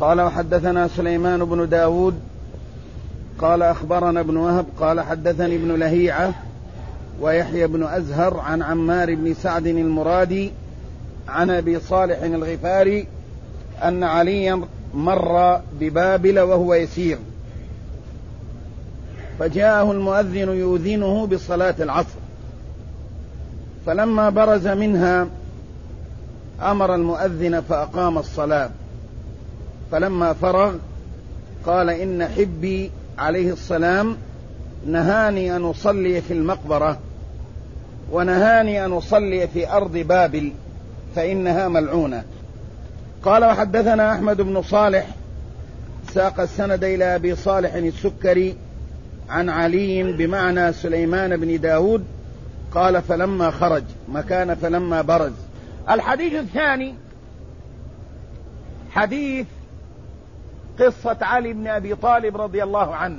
قال وحدثنا سليمان بن داود قال أخبرنا ابن وهب قال حدثني ابن لهيعة ويحيى بن أزهر عن عمار بن سعد المرادي عن أبي صالح الغفاري أن عليا مر ببابل وهو يسير فجاءه المؤذن يؤذنه بصلاة العصر، فلما برز منها أمر المؤذن فأقام الصلاة، فلما فرغ قال إن حبي عليه السلام نهاني أن أصلي في المقبرة ونهاني أن أصلي في أرض بابل فإنها ملعونة. قال وحدثنا أحمد بن صالح ساق السند إلى أبي صالح السكري عن علي بمعنى سليمان بن داود قال فلما خرج مكان فلما برز. الحديث الثاني حديث قصة علي بن أبي طالب رضي الله عنه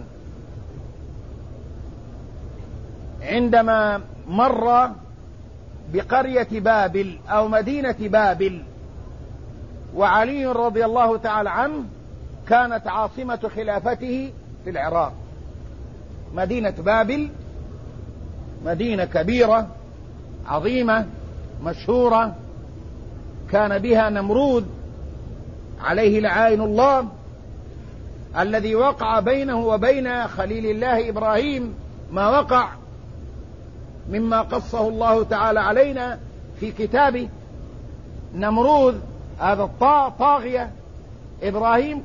عندما مر بقرية بابل أو مدينة بابل، وعلي رضي الله تعالى عنه كانت عاصمة خلافته في العراق. مدينة بابل مدينة كبيرة عظيمة مشهورة، كان بها نمرود عليه لعائن الله الذي وقع بينه وبين خليل الله إبراهيم ما وقع مما قصه الله تعالى علينا في كتابه. نمرود هذا طاغية، إبراهيم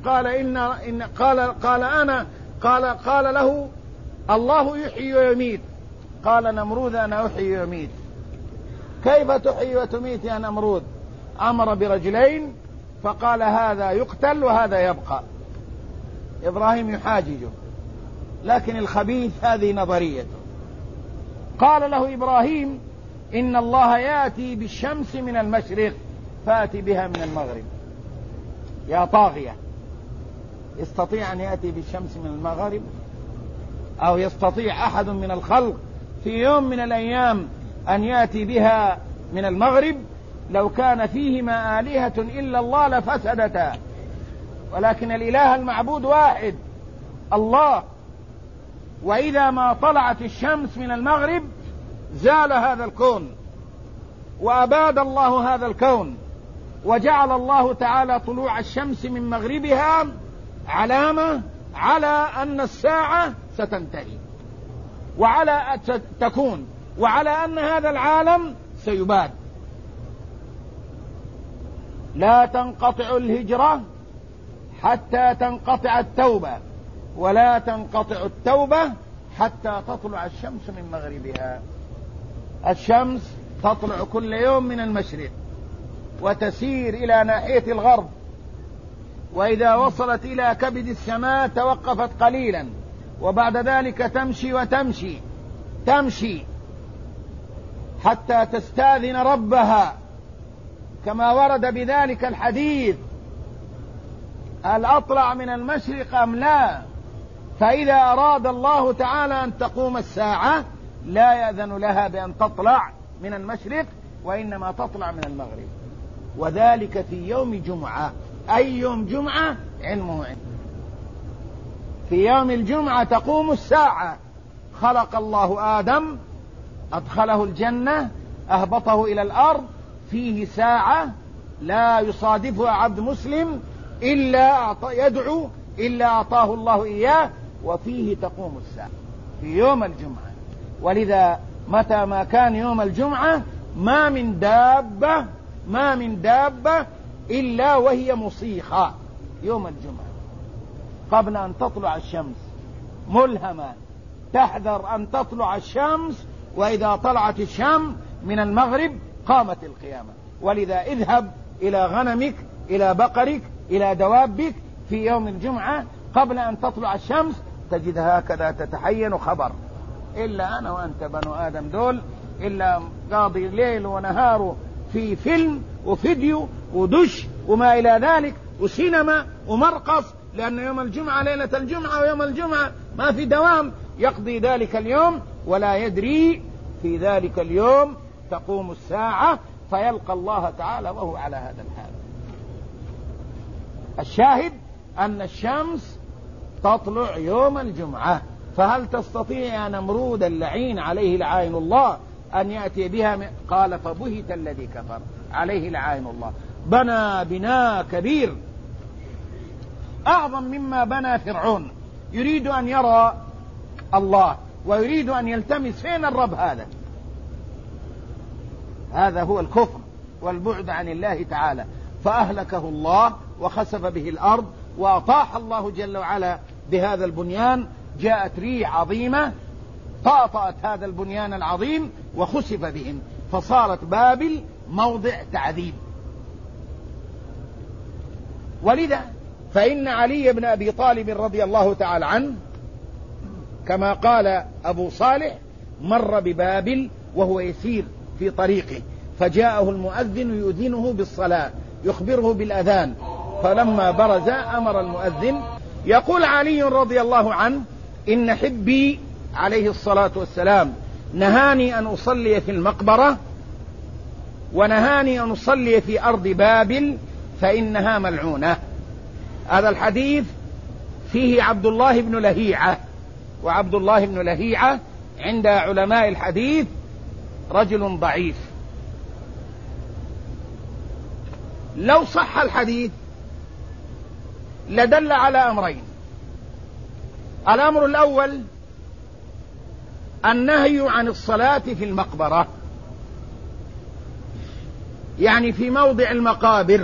قال له الله يحيي ويميت، قال نمرود أنا أحيي ويميت. كيف تحيي وتميت يا نمرود؟ أمر برجلين فقال هذا يقتل وهذا يبقى. إبراهيم يحاججه، لكن الخبيث هذه نظريته. قال له إبراهيم إن الله يأتي بالشمس من المشرق فأتي بها من المغرب. يا طاغية، يستطيع أن يأتي بالشمس من المغرب؟ أو يستطيع أحد من الخلق في يوم من الأيام أن يأتي بها من المغرب؟ لو كان فيهما آلهة إلا الله لفسدتا، ولكن الإله المعبود واحد الله. وإذا ما طلعت الشمس من المغرب زال هذا الكون وأباد الله هذا الكون، وجعل الله تعالى طلوع الشمس من مغربها علامة على أن الساعة ستنتهي وعلى تكون وعلى أن هذا العالم سيباد. لا تنقطع الهجرة حتى تنقطع التوبة، ولا تنقطع التوبة حتى تطلع الشمس من مغربها. الشمس تطلع كل يوم من المشرق وتسير إلى ناحية الغرب، وإذا وصلت إلى كبد السماء توقفت قليلا، وبعد ذلك تمشي تمشي حتى تستأذن ربها كما ورد بذلك الحديث: هل أطلع من المشرق أم لا؟ فإذا أراد الله تعالى أن تقوم الساعة لا يأذن لها بأن تطلع من المشرق، وإنما تطلع من المغرب، وذلك في يوم جمعة. أي يوم جمعة؟ علمه عنده. في يوم الجمعة تقوم الساعة. خلق الله آدم، أدخله الجنة، أهبطه إلى الأرض، فيه ساعة لا يصادفها عبد مسلم إلا يدعو إلا أعطاه الله إياه، وفيه تقوم الساعة في يوم الجمعة. ولذا متى ما كان يوم الجمعة ما من دابة إلا وهي مصيخة يوم الجمعة قبل أن تطلع الشمس، ملهمة تحذر أن تطلع الشمس، وإذا طلعت الشمس من المغرب قامت القيامة. ولذا اذهب إلى غنمك، إلى بقرك، إلى دوابك في يوم الجمعة قبل أن تطلع الشمس تجدها هكذا تتحين خبر. إلا أنا وأنت بنو آدم دول إلا قاضي ليل ونهار في فيلم وفيديو ودش وما إلى ذلك وسينما ومرقص، لأن يوم الجمعة ليلة الجمعة، ويوم الجمعة ما في دوام، يقضي ذلك اليوم ولا يدري في ذلك اليوم تقوم الساعة فيلقى الله تعالى وهو على هذا الحال. الشاهد أن الشمس تطلع يوم الجمعة، فهل تستطيع يا نمرود اللعين عليه لعائن الله أن يأتي بها؟ قال فبهت الذي كفر عليه لعائن الله. بنى بناء كبير أعظم مما بنى فرعون، يريد أن يرى الله ويريد أن يلتمس فين الرب. هذا هو الكفر والبعد عن الله تعالى، فأهلكه الله وخسف به الأرض وأطاح الله جل وعلا بهذا البنيان. جاءت ريح عظيمة طأطأت هذا البنيان العظيم وخسف بهم، فصارت بابل موضع تعذيب. ولذا فإن علي بن أبي طالب رضي الله تعالى عنه كما قال أبو صالح مر ببابل وهو يسير في طريقه، فجاءه المؤذن يؤذنه بالصلاة يخبره بالأذان، فلما برز أمر المؤذن. يقول علي رضي الله عنه إن حبي عليه الصلاة والسلام نهاني أن أصلي في المقبرة ونهاني أن أصلي في أرض بابل فإنها ملعونة. هذا الحديث فيه عبد الله بن لهيعة، وعبد الله بن لهيعة عند علماء الحديث رجل ضعيف. لو صح الحديث لدل على أمرين. الأمر الأول النهي عن الصلاة في المقبرة، يعني في موضع المقابر،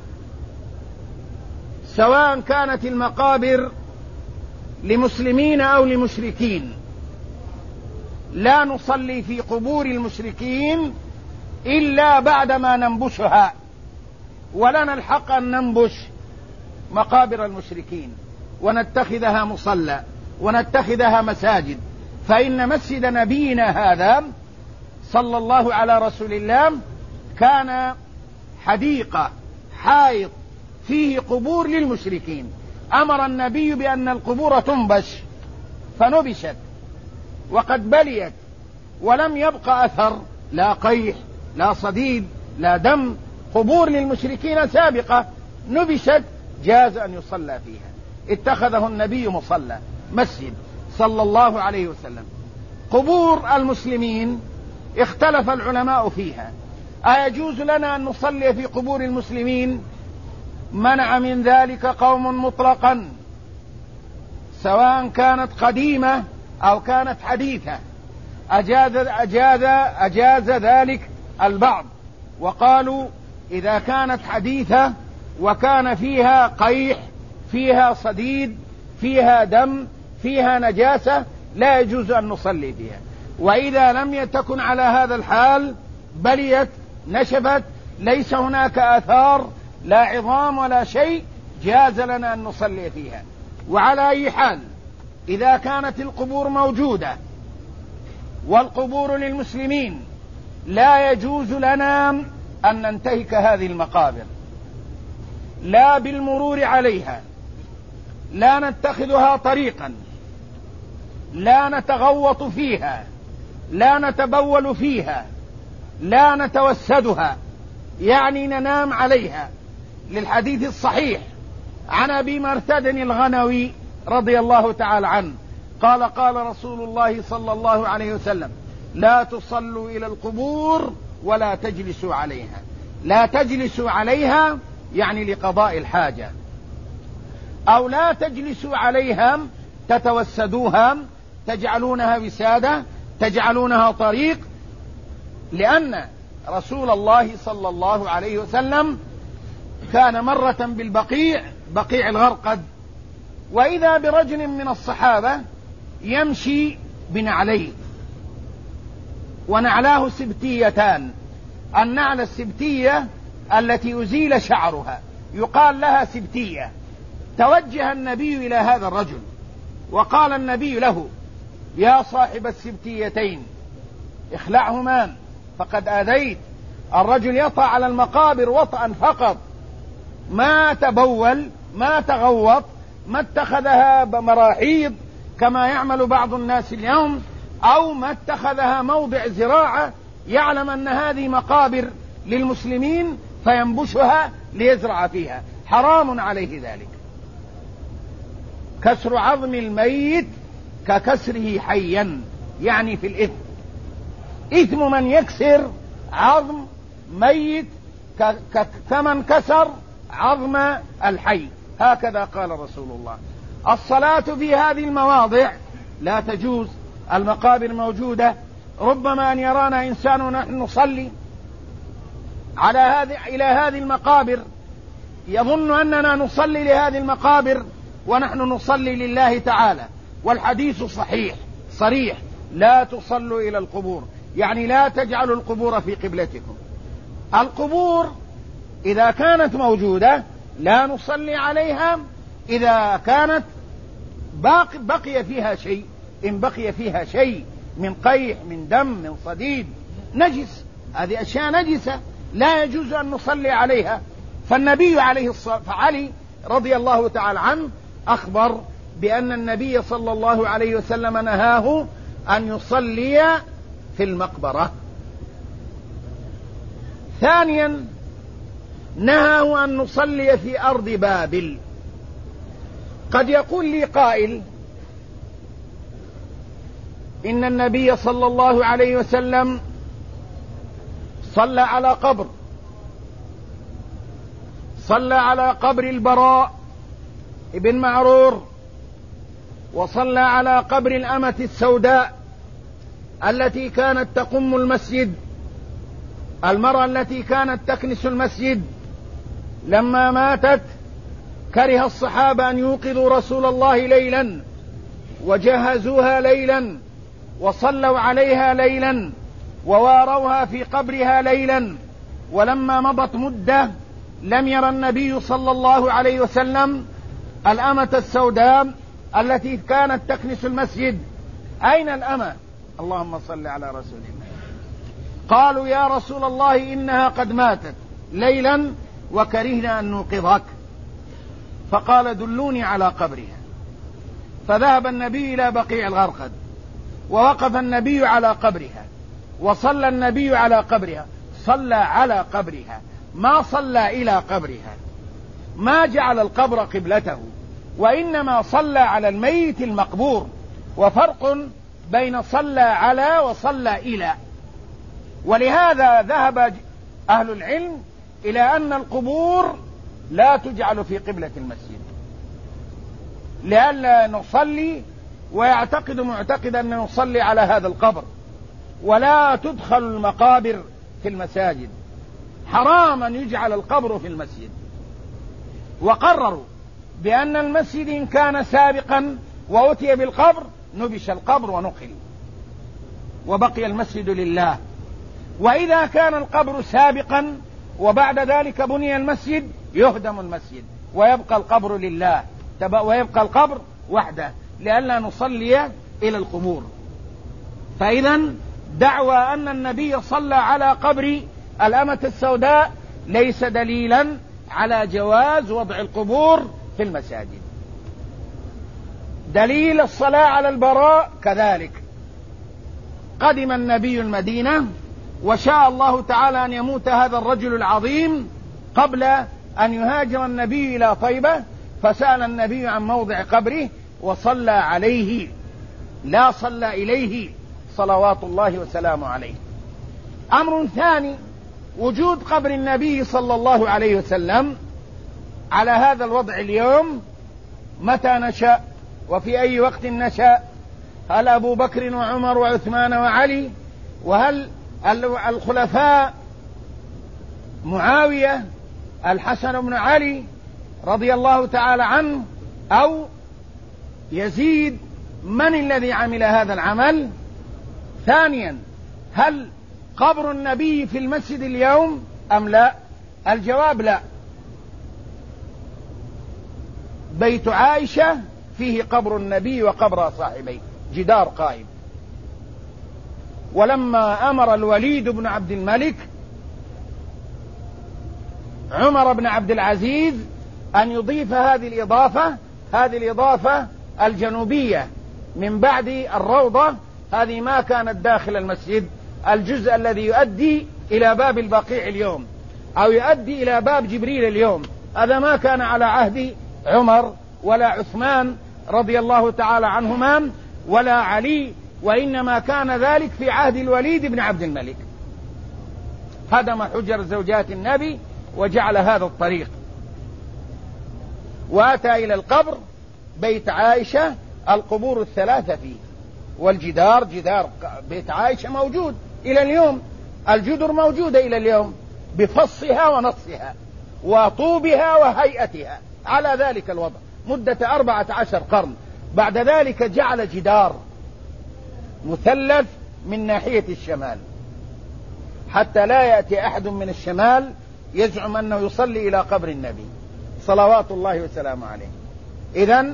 سواء كانت المقابر لمسلمين أو لمشركين. لا نصلي في قبور المشركين إلا بعدما ننبشها، ولنا الحق أن ننبش مقابر المشركين ونتخذها مصلى ونتخذها مساجد. فإن مسجد نبينا هذا صلى الله على رسول الله كان حديقة حائط فيه قبور للمشركين، أمر النبي بأن القبور تنبش فنبشت وقد بليت ولم يبقى أثر، لا قيح لا صديد لا دم، قبور للمشركين سابقة نبشت، جاز أن يصلى فيها. اتخذه النبي مصلى مسجد صلى الله عليه وسلم. قبور المسلمين اختلف العلماء فيها، أيجوز لنا أن نصلي في قبور المسلمين؟ منع من ذلك قوم مطلقا، سواء كانت قديمة أو كانت حديثة. أجاز ذلك البعض، وقالوا إذا كانت حديثة وكان فيها قيح فيها صديد فيها دم فيها نجاسة لا يجوز أن نصلي فيها. وإذا لم تكن على هذا الحال بليت نشفت ليس هناك آثار لا عظام ولا شيء، جاز لنا أن نصلي فيها. وعلى أي حال إذا كانت القبور موجودة والقبور للمسلمين لا يجوز لنا أن ننتهك هذه المقابر، لا بالمرور عليها، لا نتخذها طريقا، لا نتغوط فيها، لا نتبول فيها، لا نتوسدها، يعني ننام عليها. للحديث الصحيح عن أبي مرثد الغنوي رضي الله تعالى عنه قال قال رسول الله صلى الله عليه وسلم لا تصلوا إلى القبور ولا تجلسوا عليها. لا تجلسوا عليها يعني لقضاء الحاجة، أو لا تجلسوا عليها تتوسدوها تجعلونها وسادة تجعلونها طريق، لأن رسول الله صلى الله عليه وسلم كان مرة بالبقيع بقيع الغرقد، وإذا برجل من الصحابة يمشي بنعليه، ونعلاه سبتيتان. النعل السبتية التي أزيل شعرها يقال لها سبتية. توجه النبي إلى هذا الرجل وقال النبي له يا صاحب السبتيتين اخلعهما فقد آذيت. الرجل يطأ على المقابر وطئا فقط، ما تبول ما تغوط ما اتخذها مراحيض كما يعمل بعض الناس اليوم، أو ما اتخذها موضع زراعة يعلم أن هذه مقابر للمسلمين فينبشها ليزرع فيها، حرام عليه ذلك. كسر عظم الميت ككسره حيا، يعني في الإثم. إثم من يكسر عظم ميت كمن كسر عظم الحي، هكذا قال رسول الله. الصلاة في هذه المواضع لا تجوز، المقابر موجودة، ربما أن يرانا إنسان ونحن نصلي إلى هذه المقابر، يظن أننا نصلي لهذه المقابر ونحن نصلي لله تعالى، والحديث صريح: لا تصلوا إلى القبور، يعني لا تجعلوا القبور في قبلتكم. القبور إذا كانت موجودة لا نصلي عليها إذا كانت بقي فيها شيء، إن بقي فيها شيء من قيح، من دم، من صديد، نجس، هذه أشياء نجسة لا يجوز أن نصلي عليها. فالنبي فعلي رضي الله تعالى عنه أخبر بأن النبي صلى الله عليه وسلم نهاه أن يصلي في المقبرة. ثانيا نهاه أن نصلي في أرض بابل. قد يقول لي قائل: إن النبي صلى الله عليه وسلم صلى على قبر البراء ابن معرور، وصلى على قبر الأمة السوداء التي كانت تقم المسجد، المرأة التي كانت تكنس المسجد. لما ماتت كره الصحابة أن يوقظوا رسول الله ليلا، وجهزوها ليلا، وصلوا عليها ليلا، وواروها في قبرها ليلا. ولما مضت مدة لم ير النبي صلى الله عليه وسلم الأمة السوداء التي كانت تكنس المسجد. أين الأمة؟ اللهم صل على رسول الله. قالوا: يا رسول الله إنها قد ماتت ليلا وكرهنا أن نوقظك. فقال: دلوني على قبرها. فذهب النبي إلى بقيع الغرقد، ووقف النبي على قبرها، وصلى النبي على قبرها. صلى على قبرها، ما صلى إلى قبرها، ما جعل القبر قبلته، وإنما صلى على الميت المقبور. وفرق بين صلى على وصلى إلى. ولهذا ذهب أهل العلم إلى أن القبور لا تجعل في قبلة المسجد، لئلا نصلي ويعتقد معتقد أن نصلي على هذا القبر. ولا تدخل المقابر في المساجد، حرام أن يجعل القبر في المسجد. وقرروا بأن المسجد إن كان سابقا وأتي بالقبر نبش القبر ونقل، وبقي المسجد لله. وإذا كان القبر سابقا وبعد ذلك بني المسجد يهدم المسجد ويبقى القبر لله، ويبقى القبر وحده، لئلا نصلي إلى القبور. فإذا دعوى أن النبي صلى على قبر الأمة السوداء ليس دليلا على جواز وضع القبور في المساجد. دليل الصلاة على البراء كذلك. قدم النبي المدينة، وشاء الله تعالى أن يموت هذا الرجل العظيم قبل أن يهاجر النبي إلى طيبة، فسأل النبي عن موضع قبره وصلى عليه، لا صلى إليه صلوات الله وسلامه عليه. أمر ثاني: وجود قبر النبي صلى الله عليه وسلم على هذا الوضع اليوم متى نشأ وفي أي وقت نشأ؟ هل أبو بكر وعمر وعثمان وعلي؟ وهل الخلفاء معاوية، الحسن بن علي رضي الله تعالى عنه، أو يزيد؟ من الذي عمل هذا العمل؟ ثانيا: هل قبر النبي في المسجد اليوم أم لا؟ الجواب لا. بيت عائشة فيه قبر النبي وقبر صاحبيه، جدار قائم. ولما أمر الوليد بن عبد الملك عمر بن عبد العزيز أن يضيف هذه الإضافة الجنوبية من بعد الروضة، هذه ما كانت داخل المسجد، الجزء الذي يؤدي إلى باب البقيع اليوم أو يؤدي إلى باب جبريل اليوم، هذا ما كان على عهد عمر ولا عثمان رضي الله تعالى عنهما ولا علي، وإنما كان ذلك في عهد الوليد بن عبد الملك، هدم حجر زوجات النبي وجعل هذا الطريق، وأتى إلى القبر بيت عائشة القبور الثلاثة فيه، والجدار جدار بيت عائشة موجود إلى اليوم، الجدر موجودة إلى اليوم بفصها ونصها وطوبها وهيئتها على ذلك الوضع مدة 14 قرن. بعد ذلك جعل جدار مثلث من ناحية الشمال حتى لا يأتي أحد من الشمال يزعم أنه يصلي إلى قبر النبي صلوات الله وسلامه عليه. إذن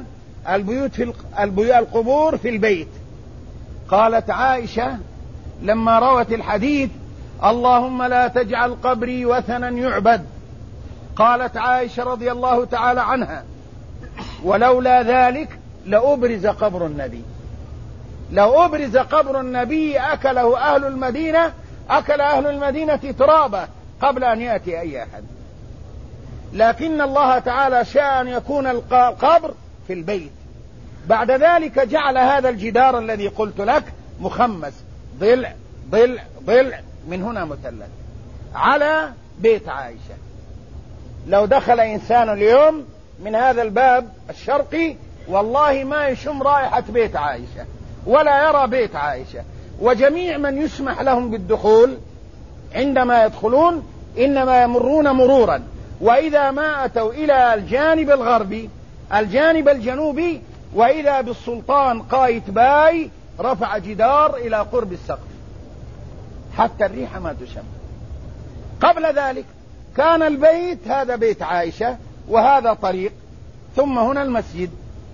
القبور في البيت. قالت عائشة لما روت الحديث: اللهم لا تجعل قبري وثنا يعبد، قالت عائشة رضي الله تعالى عنها: ولولا ذلك لأبرز قبر النبي، لو أبرز قبر النبي أكله أهل المدينة، أكل أهل المدينة ترابه قبل أن يأتي أي أحد، لكن الله تعالى شاء أن يكون القبر في البيت. بعد ذلك جعل هذا الجدار الذي قلت لك مخمس، ضلع ضلع ضلع من هنا مثلث على بيت عائشة. لو دخل إنسان اليوم من هذا الباب الشرقي والله ما يشم رائحة بيت عائشة ولا يرى بيت عائشة، وجميع من يسمح لهم بالدخول عندما يدخلون إنما يمرون مرورا، وإذا ما أتوا إلى الجانب الغربي الجانب الجنوبي وإذا بالسلطان قايتباي رفع جدار إلى قرب السقف حتى الريح ما تشم. قبل ذلك كان البيت هذا بيت عائشة وهذا طريق، ثم هنا المسجد.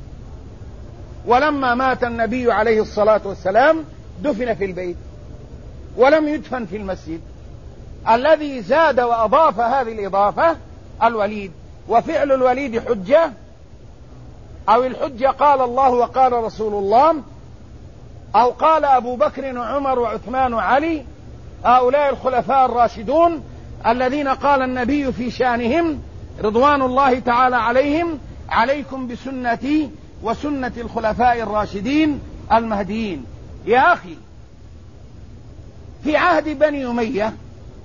ولما مات النبي عليه الصلاة والسلام دفن في البيت ولم يدفن في المسجد. الذي زاد وأضاف هذه الإضافة الوليد، وفعل الوليد حجة، أو الحجة قال الله وقال رسول الله، أو قال أبو بكر وعمر وعثمان وعلي، هؤلاء الخلفاء الراشدون الذين قال النبي في شأنهم رضوان الله تعالى عليهم: عليكم بسنتي وسنة الخلفاء الراشدين المهديين. يا أخي، في عهد بني أمية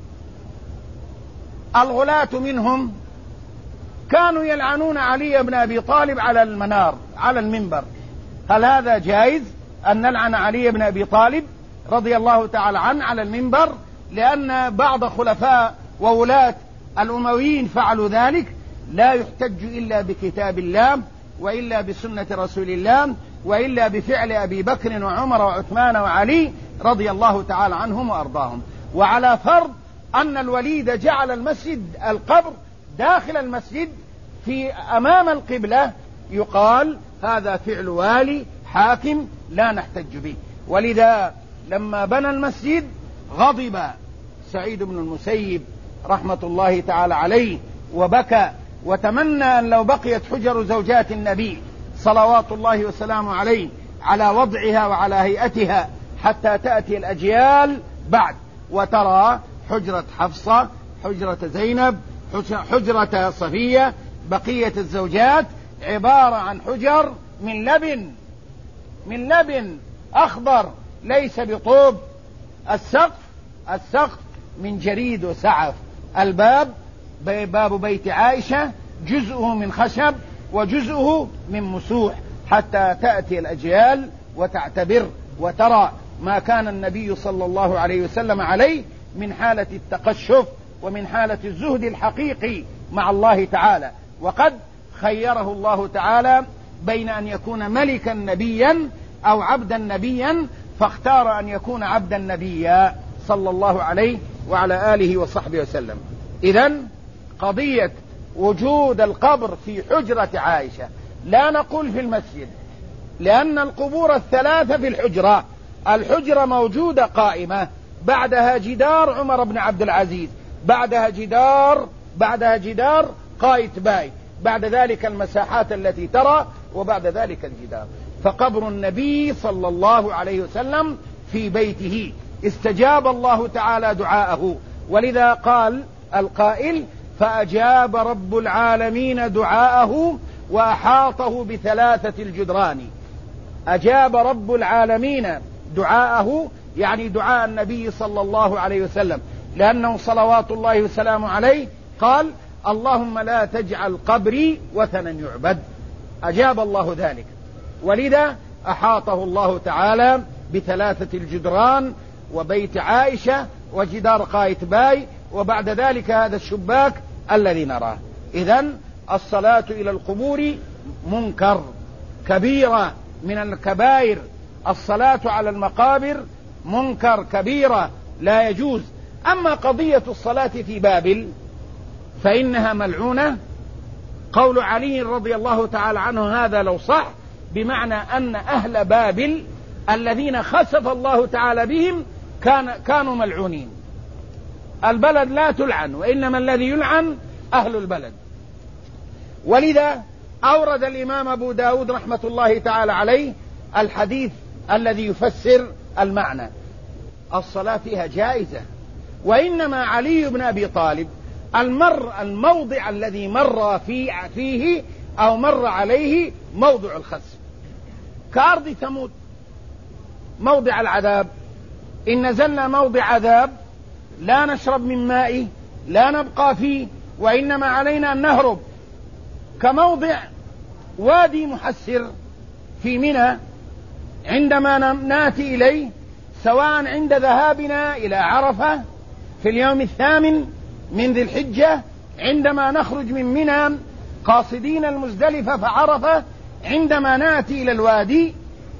الغلاة منهم كانوا يلعنون علي بن أبي طالب على المنار على المنبر. هل هذا جائز أن نلعن علي بن أبي طالب رضي الله تعالى عنه على المنبر لأن بعض خلفاء وولاة الأمويين فعلوا ذلك؟ لا يحتج إلا بكتاب الله وإلا بسنة رسول الله وإلا بفعل أبي بكر وعمر وعثمان وعلي رضي الله تعالى عنهم وأرضاهم. وعلى فرض أن الوليد جعل المسجد القبر داخل المسجد في أمام القبلة، يقال هذا فعل والي حاكم لا نحتج به. ولذا لما بنى المسجد غضب سعيد بن المسيب رحمة الله تعالى عليه وبكى وتمنى أن لو بقيت حجر زوجات النبي صلوات الله وسلامه عليه على وضعها وعلى هيئتها حتى تأتي الأجيال بعد وترى حجرة حفصة، حجرة زينب، حجرة صفية، بقية الزوجات عبارة عن حجر من لبن أخضر ليس بطوب. السقف من جريد وسعف. الباب باب بيت عائشة جزءه من خشب وجزءه من مسوح حتى تأتي الأجيال وتعتبر وترى ما كان النبي صلى الله عليه وسلم عليه من حالة التقشف ومن حالة الزهد الحقيقي مع الله تعالى. وقد خيره الله تعالى بين أن يكون ملكا نبيا أو عبدا نبيا، فاختار أن يكون عبدا نبيا صلى الله عليه وعلى آله وصحبه وسلم. إذن قضية وجود القبر في حجرة عائشة، لا نقول في المسجد، لأن القبور الثلاثة في الحجرة موجودة قائمة، بعدها جدار عمر بن عبد العزيز، بعدها جدار قايتباي، بعد ذلك المساحات التي ترى، وبعد ذلك الجدار. فقبر النبي صلى الله عليه وسلم في بيته استجاب الله تعالى دعاءه، ولذا قال القائل: فأجاب رب العالمين دعاءه وأحاطه ب3 الجدران. أجاب رب العالمين دعاءه، يعني دعاء النبي صلى الله عليه وسلم، لأنه صلوات الله وسلامه عليه قال: اللهم لا تجعل قبري وثنا يعبد. أجاب الله ذلك، ولذا أحاطه الله تعالى ب3 الجدران، وبيت عائشة، وجدار قايتباي، وبعد ذلك هذا الشباك الذي نراه. إذن الصلاة إلى القبور منكر، كبيرة من الكبائر. الصلاة على المقابر منكر، كبيرة، لا يجوز. أما قضية الصلاة في بابل فإنها ملعونة. قول علي رضي الله تعالى عنه هذا لو صح، بمعنى أن أهل بابل الذين خسف الله تعالى بهم كانوا ملعونين. البلد لا تلعن، وإنما الذي يلعن أهل البلد. ولذا أورد الإمام أبو داود رحمة الله تعالى عليه الحديث الذي يفسر المعنى. الصلاة فيها جائزة، وإنما علي بن أبي طالب الموضع الذي مر فيه أو مر عليه موضع الخسف، كأرض ثمود موضع العذاب. إن نزلنا موضع عذاب لا نشرب من مائه، لا نبقى فيه، وإنما علينا أن نهرب. كموضع وادي محسر في منى عندما ناتي إليه، سواء عند ذهابنا إلى عرفة في اليوم 8 من ذي الحجة، عندما نخرج من منى قاصدين المزدلفة فعرفة، عندما ناتي إلى الوادي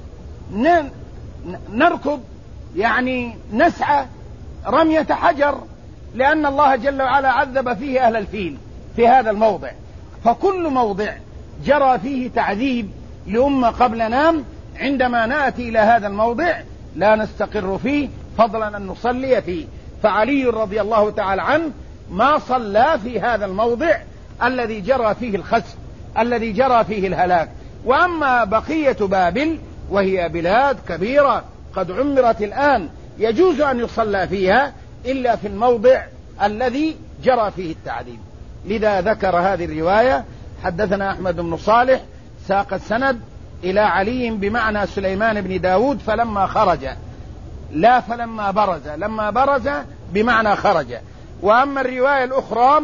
نركض، يعني نسعى رمية حجر، لأن الله جل وعلا عذب فيه أهل الفيل في هذا الموضع. فكل موضع جرى فيه تعذيب لأمة قبلنا، عندما نأتي إلى هذا الموضع لا نستقر فيه، فضلا أن نصلي فيه. فعلي رضي الله تعالى عنه ما صلى في هذا الموضع الذي جرى فيه الخسف، الذي جرى فيه الهلاك. وأما بقية بابل وهي بلاد كبيرة قد عمرت الآن، يجوز أن يصلى فيها إلا في الموضع الذي جرى فيه التعذيب. لذا ذكر هذه الرواية. حدثنا أحمد بن صالح ساق السند إلى علي بمعنى سليمان بن داود فلما خرج، لا فلما برز، لما برز بمعنى خرج. وأما الرواية الأخرى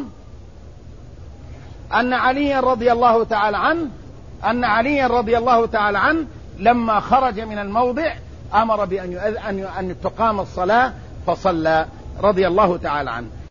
أن علي رضي الله تعالى عنه لما خرج من الموضع أمر بأن تقام الصلاة فصلى رضي الله تعالى عنه.